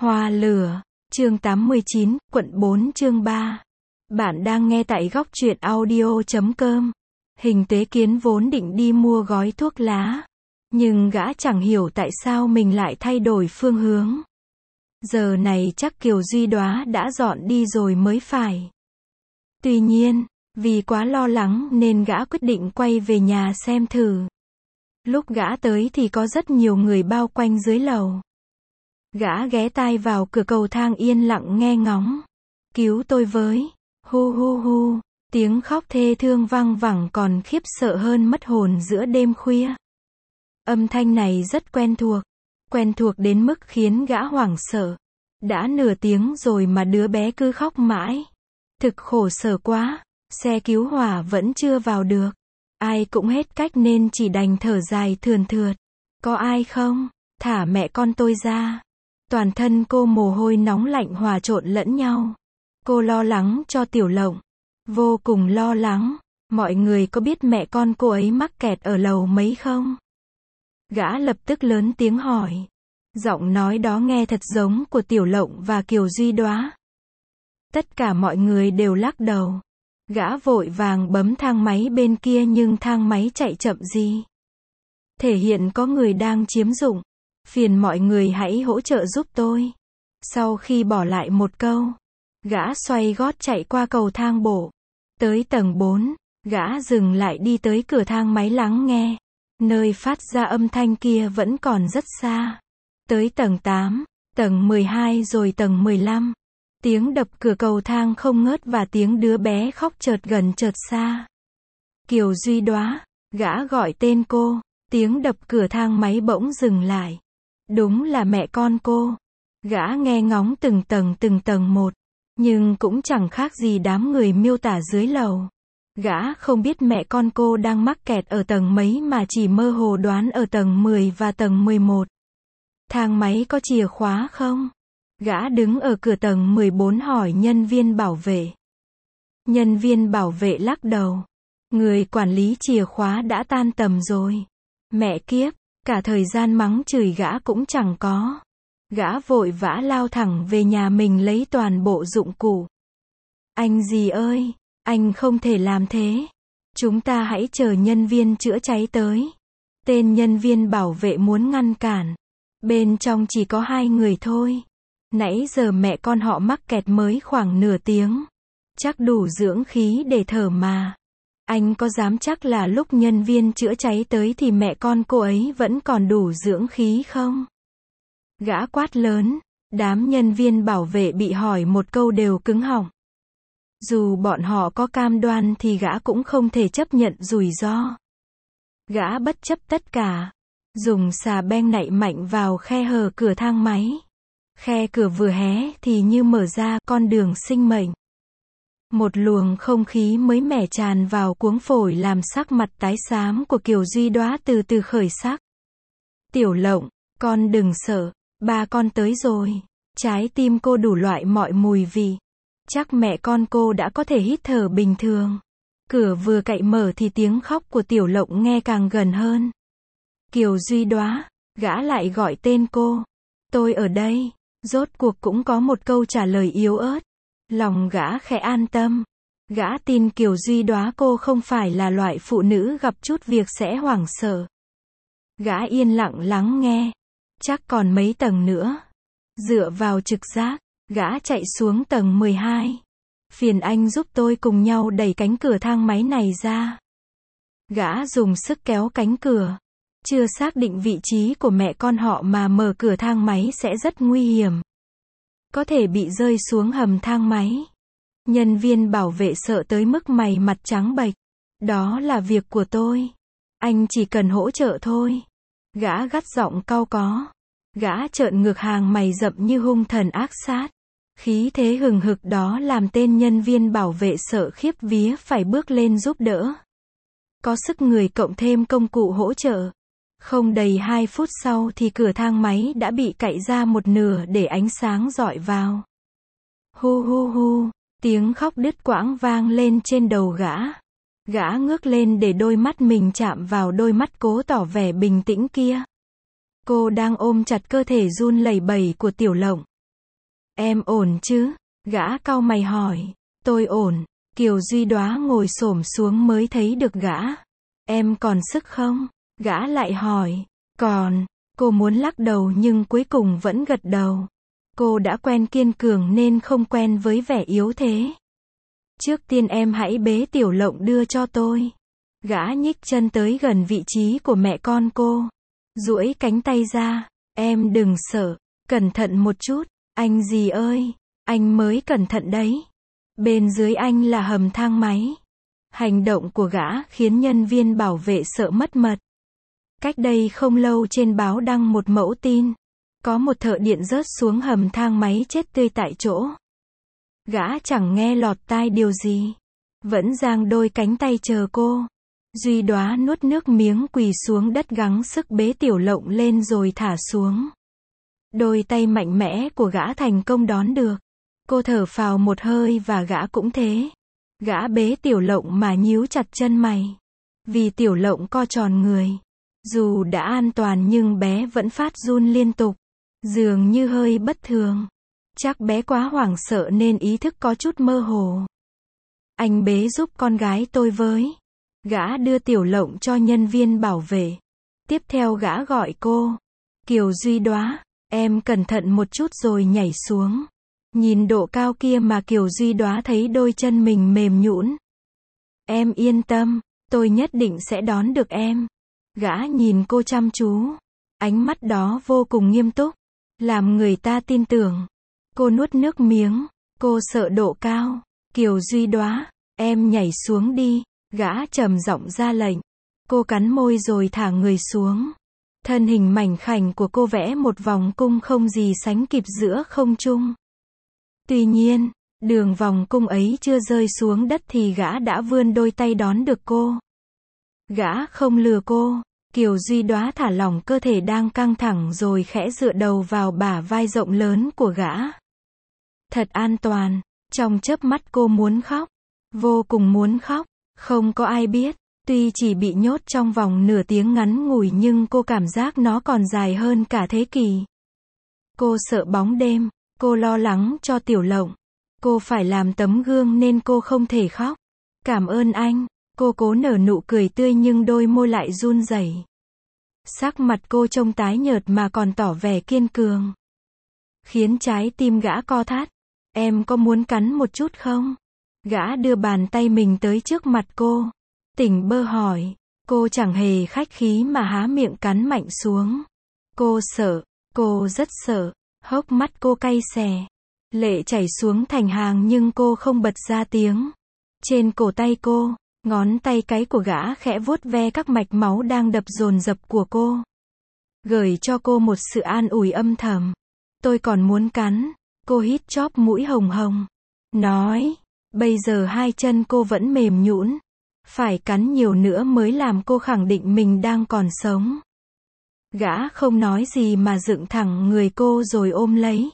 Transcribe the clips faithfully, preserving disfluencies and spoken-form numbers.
Hoa lửa, chương tám mươi chín, quận bốn chương ba. Bạn đang nghe tại góc truyện audio chấm com. Hình Tuế Kiến vốn định đi mua gói thuốc lá, nhưng gã chẳng hiểu tại sao mình lại thay đổi phương hướng. Giờ này chắc Kiều Duy Đóa đã dọn đi rồi mới phải. Tuy nhiên, vì quá lo lắng nên gã quyết định quay về nhà xem thử. Lúc gã tới thì có rất nhiều người bao quanh dưới lầu. Gã ghé tai vào cửa cầu thang yên lặng nghe ngóng. Cứu tôi với. Hu hu hu. Tiếng khóc thê thương vang vẳng còn khiếp sợ hơn mất hồn giữa đêm khuya. Âm thanh này rất quen thuộc. Quen thuộc đến mức khiến gã hoảng sợ. Đã nửa tiếng rồi mà đứa bé cứ khóc mãi. Thực khổ sở quá. Xe cứu hỏa vẫn chưa vào được. Ai cũng hết cách nên chỉ đành thở dài thườn thượt. Có ai không? Thả mẹ con tôi ra. Toàn thân cô mồ hôi nóng lạnh hòa trộn lẫn nhau. Cô lo lắng cho Tiểu Lộng. Vô cùng lo lắng. Mọi người có biết mẹ con cô ấy mắc kẹt ở lầu mấy không? Gã lập tức lớn tiếng hỏi. Giọng nói đó nghe thật giống của Tiểu Lộng và Kiều Duy Đóa. Tất cả mọi người đều lắc đầu. Gã vội vàng bấm thang máy bên kia nhưng thang máy chạy chậm gì. Thể hiện có người đang chiếm dụng. Phiền mọi người hãy hỗ trợ giúp tôi. Sau khi bỏ lại một câu, gã xoay gót chạy qua cầu thang bộ. Tới tầng bốn, gã dừng lại đi tới cửa thang máy lắng nghe. Nơi phát ra âm thanh kia vẫn còn rất xa. Tới tầng tám, tầng mười hai rồi tầng mười lăm. Tiếng đập cửa cầu thang không ngớt và tiếng đứa bé khóc chợt gần chợt xa. Kiều Duy Đóa, gã gọi tên cô. Tiếng đập cửa thang máy bỗng dừng lại. Đúng là mẹ con cô. Gã nghe ngóng từng tầng từng tầng một. Nhưng cũng chẳng khác gì đám người miêu tả dưới lầu. Gã không biết mẹ con cô đang mắc kẹt ở tầng mấy mà chỉ mơ hồ đoán ở tầng mười và tầng mười một. Thang máy có chìa khóa không? Gã đứng ở cửa tầng mười bốn hỏi nhân viên bảo vệ. Nhân viên bảo vệ lắc đầu. Người quản lý chìa khóa đã tan tầm rồi. Mẹ kiếp. Cả thời gian mắng chửi gã cũng chẳng có. Gã vội vã lao thẳng về nhà mình lấy toàn bộ dụng cụ. Anh dì ơi, anh không thể làm thế. Chúng ta hãy chờ nhân viên chữa cháy tới. Tên nhân viên bảo vệ muốn ngăn cản. Bên trong chỉ có hai người thôi. Nãy giờ mẹ con họ mắc kẹt mới khoảng nửa tiếng. Chắc đủ dưỡng khí để thở mà. Anh có dám chắc là lúc nhân viên chữa cháy tới thì mẹ con cô ấy vẫn còn đủ dưỡng khí không? Gã quát lớn, đám nhân viên bảo vệ bị hỏi một câu đều cứng họng. Dù bọn họ có cam đoan thì gã cũng không thể chấp nhận rủi ro. Gã bất chấp tất cả, dùng xà beng nạy mạnh vào khe hở cửa thang máy. Khe cửa vừa hé thì như mở ra con đường sinh mệnh. Một luồng không khí mới mẻ tràn vào cuống phổi làm sắc mặt tái xám của Kiều Duy Đóa từ từ khởi sắc. Tiểu Lộng, con đừng sợ, ba con tới rồi. Trái tim cô đủ loại mọi mùi vị. Chắc mẹ con cô đã có thể hít thở bình thường. Cửa vừa cậy mở thì tiếng khóc của Tiểu Lộng nghe càng gần hơn. Kiều Duy Đóa, gã lại gọi tên cô. Tôi ở đây. Rốt cuộc cũng có một câu trả lời yếu ớt. Lòng gã khẽ an tâm. Gã tin Kiều Duy Đóa cô không phải là loại phụ nữ gặp chút việc sẽ hoảng sợ. Gã yên lặng lắng nghe. Chắc còn mấy tầng nữa. Dựa vào trực giác, gã chạy xuống tầng mười hai. Phiền anh giúp tôi cùng nhau đẩy cánh cửa thang máy này ra. Gã dùng sức kéo cánh cửa. Chưa xác định vị trí của mẹ con họ mà mở cửa thang máy sẽ rất nguy hiểm. Có thể bị rơi xuống hầm thang máy. Nhân viên bảo vệ sợ tới mức mày mặt trắng bệch. Đó là việc của tôi. Anh chỉ cần hỗ trợ thôi. Gã gắt giọng cau có. Gã trợn ngược hàng mày rậm như hung thần ác sát. Khí thế hừng hực đó làm tên nhân viên bảo vệ sợ khiếp vía phải bước lên giúp đỡ. Có sức người cộng thêm công cụ hỗ trợ. Không đầy hai phút sau thì cửa thang máy đã bị cạy ra một nửa để ánh sáng rọi vào. Hu hu hu, tiếng khóc đứt quãng vang lên trên đầu gã. Gã ngước lên để đôi mắt mình chạm vào đôi mắt cố tỏ vẻ bình tĩnh kia. Cô đang ôm chặt cơ thể run lẩy bẩy của Tiểu Lộng. Em ổn chứ? Gã cau mày hỏi. Tôi ổn. Kiều Duy Đóa ngồi xổm xuống mới thấy được gã. Em còn sức không? Gã lại hỏi. Còn. Cô muốn lắc đầu nhưng cuối cùng vẫn gật đầu. Cô đã quen kiên cường nên không quen với vẻ yếu thế. Trước tiên em hãy bế Tiểu Lộng đưa cho tôi. Gã nhích chân tới gần vị trí của mẹ con cô. Duỗi cánh tay ra. Em đừng sợ. Cẩn thận một chút. Anh gì ơi. Anh mới cẩn thận đấy. Bên dưới anh là hầm thang máy. Hành động của gã khiến nhân viên bảo vệ sợ mất mật. Cách đây không lâu trên báo đăng một mẫu tin. Có một thợ điện rớt xuống hầm thang máy chết tươi tại chỗ. Gã chẳng nghe lọt tai điều gì. Vẫn giang đôi cánh tay chờ cô. Duy Đóa nuốt nước miếng quỳ xuống đất gắng sức bế Tiểu Lộng lên rồi thả xuống. Đôi tay mạnh mẽ của gã thành công đón được. Cô thở phào một hơi và gã cũng thế. Gã bế Tiểu Lộng mà nhíu chặt chân mày. Vì Tiểu Lộng co tròn người. Dù đã an toàn nhưng bé vẫn phát run liên tục. Dường như hơi bất thường. Chắc bé quá hoảng sợ nên ý thức có chút mơ hồ. Anh bế giúp con gái tôi với. Gã đưa Tiểu Lộng cho nhân viên bảo vệ. Tiếp theo gã gọi cô. Kiều Duy Đóa, em cẩn thận một chút rồi nhảy xuống. Nhìn độ cao kia mà Kiều Duy Đóa thấy đôi chân mình mềm nhũn. Em yên tâm, tôi nhất định sẽ đón được em. Gã nhìn cô chăm chú. Ánh mắt đó vô cùng nghiêm túc. Làm người ta tin tưởng. Cô nuốt nước miếng. Cô sợ độ cao. Kiều Duy Đóa, em nhảy xuống đi. Gã trầm giọng ra lệnh. Cô cắn môi rồi thả người xuống. Thân hình mảnh khảnh của cô vẽ một vòng cung không gì sánh kịp giữa không trung. Tuy nhiên, đường vòng cung ấy chưa rơi xuống đất thì gã đã vươn đôi tay đón được cô. Gã không lừa cô. Kiều Duy Đóa thả lỏng cơ thể đang căng thẳng rồi khẽ dựa đầu vào bả vai rộng lớn của gã. Thật an toàn. Trong chớp mắt cô muốn khóc. Vô cùng muốn khóc. Không có ai biết. Tuy chỉ bị nhốt trong vòng nửa tiếng ngắn ngủi nhưng cô cảm giác nó còn dài hơn cả thế kỷ. Cô sợ bóng đêm. Cô lo lắng cho Tiểu Lộng. Cô phải làm tấm gương nên cô không thể khóc. Cảm ơn anh. Cô cố nở nụ cười tươi nhưng đôi môi lại run rẩy. Sắc mặt cô trông tái nhợt mà còn tỏ vẻ kiên cường. Khiến trái tim gã co thắt. Em có muốn cắn một chút không? Gã đưa bàn tay mình tới trước mặt cô. Tỉnh bơ hỏi. Cô chẳng hề khách khí mà há miệng cắn mạnh xuống. Cô sợ. Cô rất sợ. Hốc mắt cô cay xè. Lệ chảy xuống thành hàng nhưng cô không bật ra tiếng. Trên cổ tay cô, ngón tay cái của gã khẽ vuốt ve các mạch máu đang đập dồn dập của cô. Gửi cho cô một sự an ủi âm thầm. Tôi còn muốn cắn. Cô hít chóp mũi hồng hồng. Nói. Bây giờ hai chân cô vẫn mềm nhũn. Phải cắn nhiều nữa mới làm cô khẳng định mình đang còn sống. Gã không nói gì mà dựng thẳng người cô rồi ôm lấy.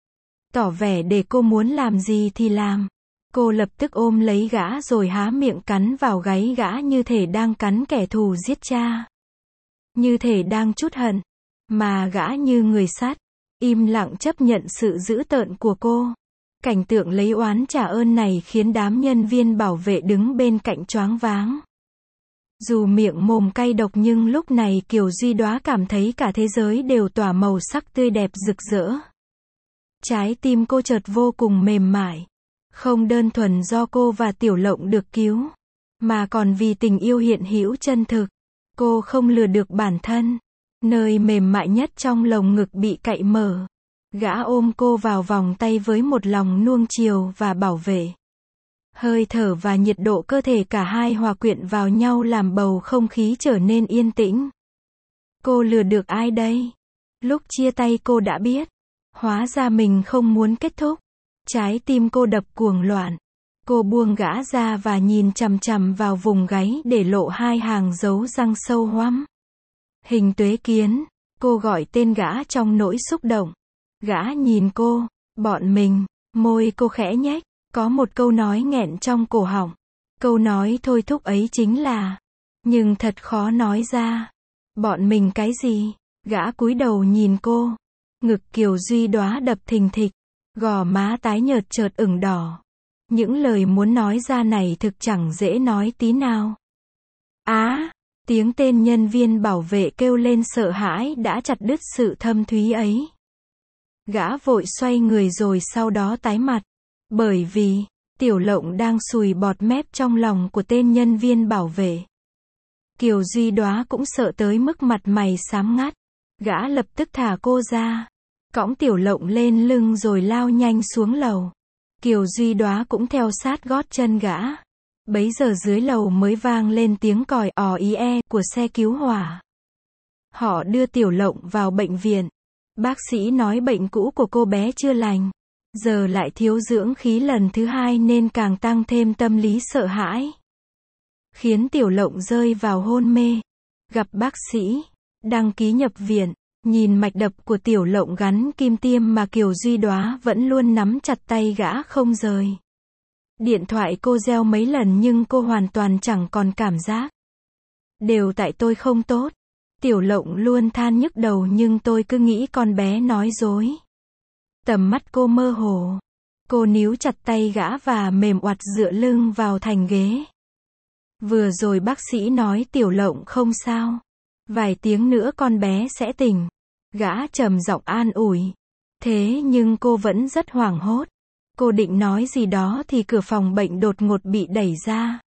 Tỏ vẻ để cô muốn làm gì thì làm. Cô lập tức ôm lấy gã rồi há miệng cắn vào gáy gã như thể đang cắn kẻ thù giết cha. Như thể đang trút hận. Mà gã như người sắt. Im lặng chấp nhận sự dữ tợn của cô. Cảnh tượng lấy oán trả ơn này khiến đám nhân viên bảo vệ đứng bên cạnh choáng váng. Dù miệng mồm cay độc nhưng lúc này Kiều Duy Đóa cảm thấy cả thế giới đều tỏa màu sắc tươi đẹp rực rỡ. Trái tim cô chợt vô cùng mềm mại. Không đơn thuần do cô và Tiểu Lộng được cứu, mà còn vì tình yêu hiện hữu chân thực. Cô không lừa được bản thân. Nơi mềm mại nhất trong lồng ngực bị cạy mở. Gã ôm cô vào vòng tay với một lòng nuông chiều và bảo vệ. Hơi thở và nhiệt độ cơ thể cả hai hòa quyện vào nhau làm bầu không khí trở nên yên tĩnh. Cô lừa được ai đây? Lúc chia tay cô đã biết. Hóa ra mình không muốn kết thúc. Trái tim cô đập cuồng loạn. Cô buông gã ra và nhìn chằm chằm vào vùng gáy để lộ hai hàng dấu răng sâu hoắm. Hình Tuế Kiến. Cô gọi tên gã trong nỗi xúc động. Gã nhìn cô. Bọn mình. Môi cô khẽ nhếch. Có một câu nói nghẹn trong cổ họng. Câu nói thôi thúc ấy chính là. Nhưng thật khó nói ra. Bọn mình cái gì? Gã cúi đầu nhìn cô. Ngực Kiều Duy Đóa đập thình thịch. Gò má tái nhợt chợt ửng đỏ. Những lời muốn nói ra này thực chẳng dễ nói tí nào. Á, tiếng tên nhân viên bảo vệ kêu lên sợ hãi đã chặt đứt sự thâm thúy ấy. Gã vội xoay người rồi sau đó tái mặt. Bởi vì, Tiểu Lộng đang sùi bọt mép trong lòng của tên nhân viên bảo vệ. Kiều Duy Đóa cũng sợ tới mức mặt mày xám ngắt. Gã lập tức thả cô ra, cõng Tiểu Lộng lên lưng rồi lao nhanh xuống lầu. Kiều Duy Đóa cũng theo sát gót chân gã. Bấy giờ dưới lầu mới vang lên tiếng còi ò ý e của xe cứu hỏa. Họ đưa Tiểu Lộng vào bệnh viện. Bác sĩ nói bệnh cũ của cô bé chưa lành, giờ lại thiếu dưỡng khí lần thứ hai nên càng tăng thêm tâm lý sợ hãi, khiến Tiểu Lộng rơi vào hôn mê. Gặp bác sĩ, đăng ký nhập viện, nhìn mạch đập của Tiểu Lộng gắn kim tiêm mà Kiều Duy Đóa vẫn luôn nắm chặt tay gã không rời. Điện thoại cô reo mấy lần nhưng cô hoàn toàn chẳng còn cảm giác. Đều tại tôi không tốt. Tiểu Lộng luôn than nhức đầu nhưng tôi cứ nghĩ con bé nói dối. Tầm mắt cô mơ hồ. Cô níu chặt tay gã và mềm oặt dựa lưng vào thành ghế. Vừa rồi bác sĩ nói Tiểu Lộng không sao. Vài tiếng nữa con bé sẽ tỉnh. Gã trầm giọng an ủi. Thế nhưng cô vẫn rất hoảng hốt. Cô định nói gì đó thì cửa phòng bệnh đột ngột bị đẩy ra.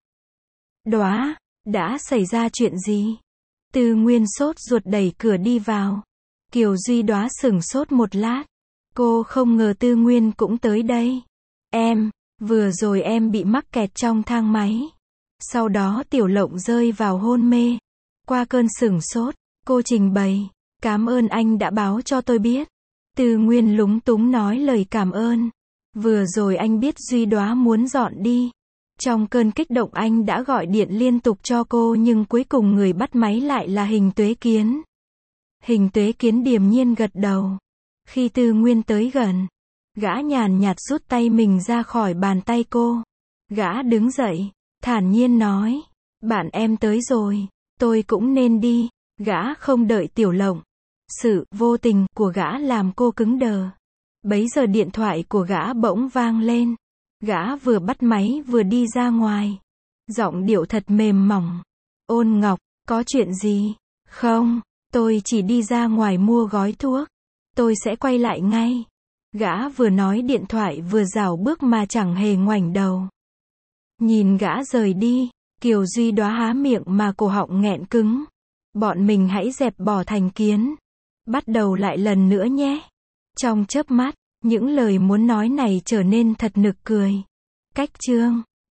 Đóa, đã xảy ra chuyện gì? Tư Nguyên sốt ruột đẩy cửa đi vào. Kiều Duy Đóa sửng sốt một lát. Cô không ngờ Tư Nguyên cũng tới đây. Em, vừa rồi em bị mắc kẹt trong thang máy. Sau đó Tiểu Lộng rơi vào hôn mê. Qua cơn sửng sốt, cô trình bày. Cảm ơn anh đã báo cho tôi biết. Tư Nguyên lúng túng nói lời cảm ơn. Vừa rồi anh biết Duy Đóa muốn dọn đi. Trong cơn kích động anh đã gọi điện liên tục cho cô nhưng cuối cùng người bắt máy lại là Hình Tuế Kiến. Hình Tuế Kiến điềm nhiên gật đầu. Khi Tư Nguyên tới gần, gã nhàn nhạt rút tay mình ra khỏi bàn tay cô. Gã đứng dậy, thản nhiên nói, bạn em tới rồi, tôi cũng nên đi. Gã không đợi Tiểu Lộng. Sự vô tình của gã làm cô cứng đờ. Bấy giờ điện thoại của gã bỗng vang lên. Gã vừa bắt máy vừa đi ra ngoài. Giọng điệu thật mềm mỏng. Ôn Ngọc, có chuyện gì? Không, tôi chỉ đi ra ngoài mua gói thuốc. Tôi sẽ quay lại ngay. Gã vừa nói điện thoại vừa rảo bước mà chẳng hề ngoảnh đầu. Nhìn gã rời đi, Kiều Duy Đóa há miệng mà cổ họng nghẹn cứng. Bọn mình hãy dẹp bỏ thành kiến. Bắt đầu lại lần nữa nhé. Trong chớp mắt, những lời muốn nói này trở nên thật nực cười. Cách chương